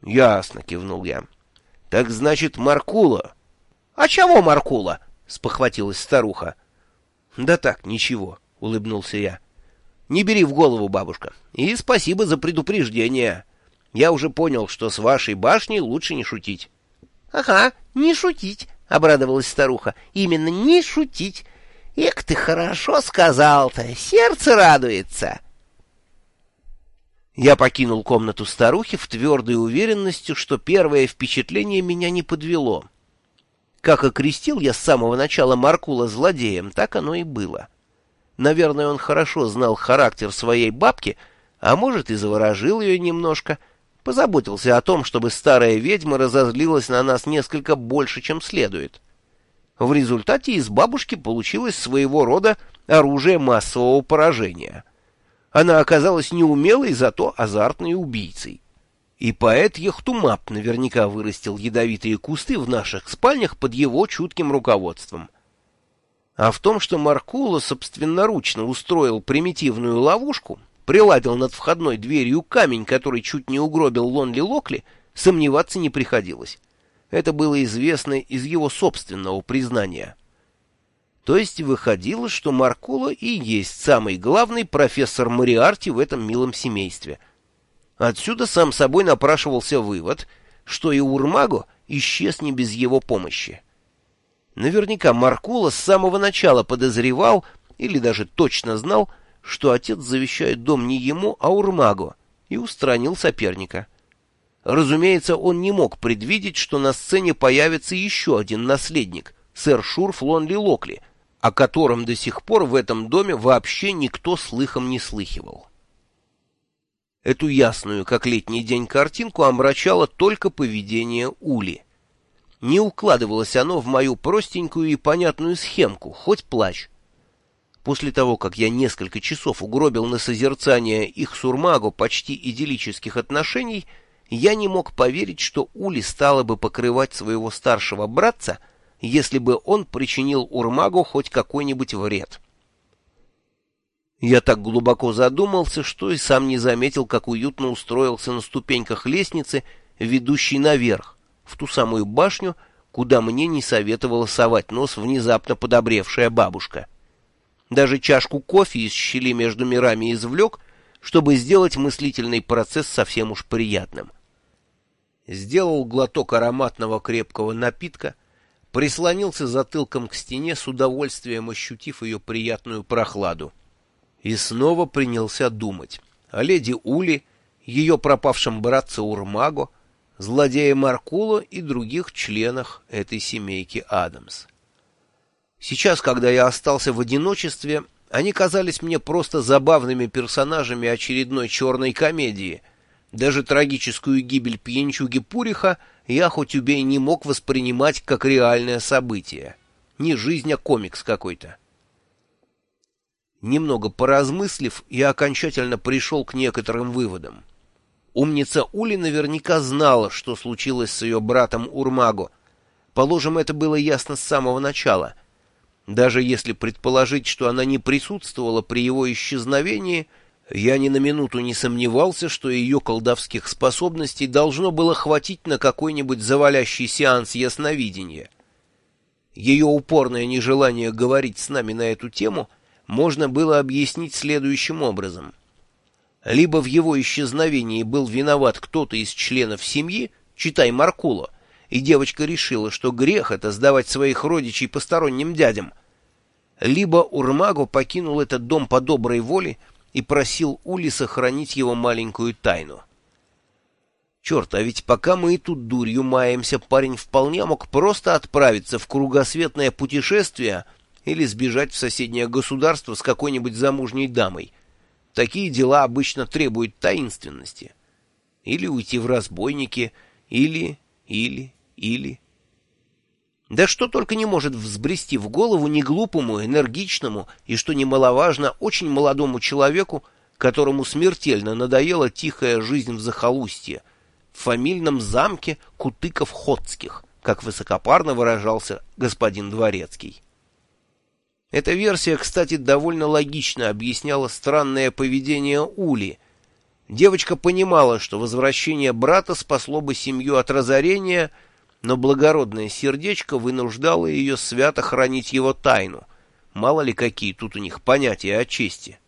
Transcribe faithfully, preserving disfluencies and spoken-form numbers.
Ясно, кивнул я. Так значит, Маркула? А чего Маркула? Спохватилась старуха. Да так, ничего, улыбнулся я. Не бери в голову, бабушка. И спасибо за предупреждение. Я уже понял, что с вашей башней лучше не шутить. Ага, не шутить, обрадовалась старуха. Именно не шутить. Эх, ты хорошо сказал-то, сердце радуется. Я покинул комнату старухи в твердой уверенности, что первое впечатление меня не подвело. Как окрестил я с самого начала Маркула злодеем, так оно и было. Наверное, он хорошо знал характер своей бабки, а может, и заворожил ее немножко, позаботился о том, чтобы старая ведьма разозлилась на нас несколько больше, чем следует. В результате из бабушки получилось своего рода оружие массового поражения. Она оказалась неумелой, зато азартной убийцей. И поэт Яхтумап наверняка вырастил ядовитые кусты в наших спальнях под его чутким руководством. А в том, что Маркула собственноручно устроил примитивную ловушку, приладил над входной дверью камень, который чуть не угробил Лонли Локли, сомневаться не приходилось. Это было известно из его собственного признания. То есть выходило, что Маркула и есть самый главный профессор Мориарти в этом милом семействе. Отсюда сам собой напрашивался вывод, что и Урмаго исчез не без его помощи. Наверняка Маркула с самого начала подозревал, или даже точно знал, что отец завещает дом не ему, а Урмаго, и устранил соперника. Разумеется, он не мог предвидеть, что на сцене появится еще один наследник, сэр Шурф Лонли Локли, о котором до сих пор в этом доме вообще никто слыхом не слыхивал. Эту ясную, как летний день, картинку омрачало только поведение Ули. Не укладывалось оно в мою простенькую и понятную схемку, хоть плачь. После того, как я несколько часов угробил на созерцание их с Урмаго почти идиллических отношений, я не мог поверить, что Ули стала бы покрывать своего старшего братца, если бы он причинил Урмаго хоть какой-нибудь вред. Я так глубоко задумался, что и сам не заметил, как уютно устроился на ступеньках лестницы, ведущей наверх, в ту самую башню, куда мне не советовала совать нос внезапно подобревшая бабушка. Даже чашку кофе из щели между мирами извлек, чтобы сделать мыслительный процесс совсем уж приятным. Сделал глоток ароматного крепкого напитка, прислонился затылком к стене, с удовольствием ощутив ее приятную прохладу. И снова принялся думать о леди Ули, ее пропавшем братце Урмаго, злодее Маркула и других членах этой семейки Адамс. Сейчас, когда я остался в одиночестве, они казались мне просто забавными персонажами очередной черной комедии. Даже трагическую гибель пьянчуги Пуриха я хоть убей не мог воспринимать как реальное событие. Не жизнь, а комикс какой-то. Немного поразмыслив, я окончательно пришел к некоторым выводам. Умница Ули наверняка знала, что случилось с ее братом Урмаго. Положим, это было ясно с самого начала. Даже если предположить, что она не присутствовала при его исчезновении, я ни на минуту не сомневался, что ее колдовских способностей должно было хватить на какой-нибудь завалящий сеанс ясновидения. Ее упорное нежелание говорить с нами на эту тему можно было объяснить следующим образом. Либо в его исчезновении был виноват кто-то из членов семьи, читай Маркула, и девочка решила, что грех — это сдавать своих родичей посторонним дядям. Либо Урмаго покинул этот дом по доброй воле и просил Ули сохранить его маленькую тайну. Черт, а ведь пока мы и тут дурью маемся, парень вполне мог просто отправиться в кругосветное путешествие или сбежать в соседнее государство с какой-нибудь замужней дамой. Такие дела обычно требуют таинственности. Или уйти в разбойники, или, или, или... Да что только не может взбрести в голову неглупому, энергичному и, что немаловажно, очень молодому человеку, которому смертельно надоела тихая жизнь в захолустье, в фамильном замке Кутыков-Ходских, как высокопарно выражался господин Дворецкий. Эта версия, кстати, довольно логично объясняла странное поведение Ули. Девочка понимала, что возвращение брата спасло бы семью от разорения, но благородное сердечко вынуждало ее свято хранить его тайну. Мало ли какие тут у них понятия о чести.